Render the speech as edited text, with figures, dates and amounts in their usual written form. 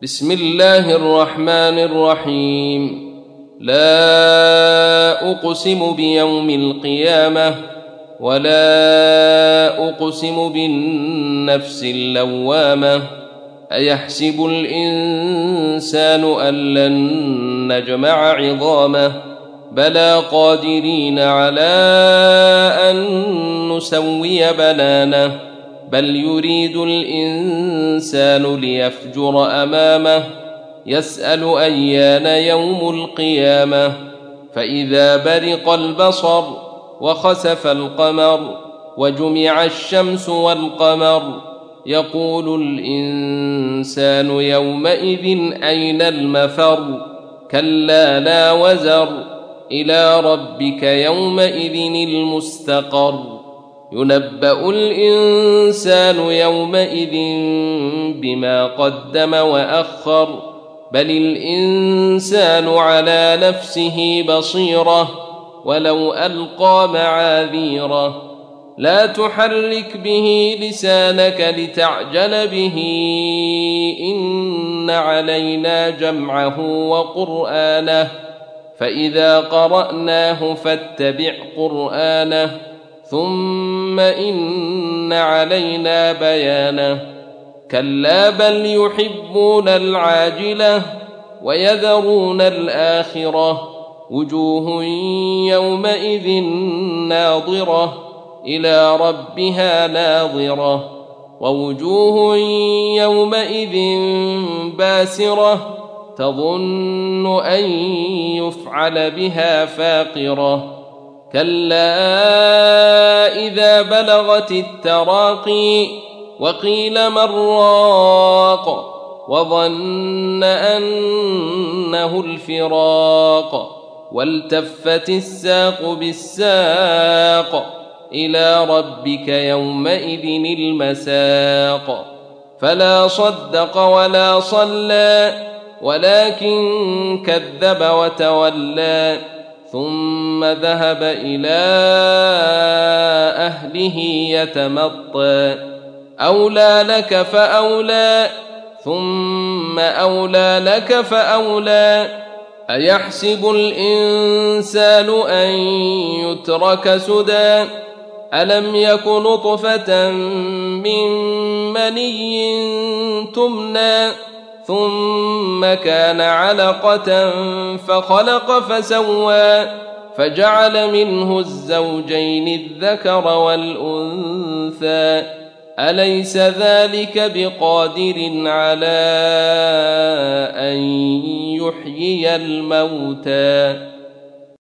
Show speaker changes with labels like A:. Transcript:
A: بسم الله الرحمن الرحيم. لا أقسم بيوم القيامة ولا أقسم بالنفس اللوامة أيحسب الإنسان أن لن نجمع عظامه بلى قادرين على أن نسوي بنانه بل يريد الإنسان ليفجر أمامه يسأل أيان يوم القيامة فإذا برق البصر وخسف القمر وجمع الشمس والقمر يقول الإنسان يومئذ أين المفر كلا لا وزر إلى ربك يومئذ المستقر ينبأ الإنسان يومئذ بما قدم وأخر بل الإنسان على نفسه بصيرة ولو ألقى معاذيره لا تحرك به لسانك لتعجل به إن علينا جمعه وقرآنه فإذا قرأناه فاتبع قرآنه ثم إن علينا بيانه كلا بل يحبون العاجلة ويذرون الآخرة وجوه يومئذ ناظرة إلى ربها ناظرة ووجوه يومئذ باسرة تظن أن يفعل بها فاقرة كلا إذا بلغت التراقي وقيل من راق وظن أنه الفراق والتفت الساق بالساق إلى ربك يومئذ المساق فلا صدق ولا صلى ولكن كذب وتولى ثم ذهب إلى أهله يتمطى أولى لك فأولى ثم أولى لك فأولى أيحسب الإنسان أن يترك سدى ألم يك نطفة من مني تمنى ثم كان علقة فخلق فسوى فجعل منه الزوجين الذكر والأنثى أليس ذلك بقادر على أن يحيي الموتى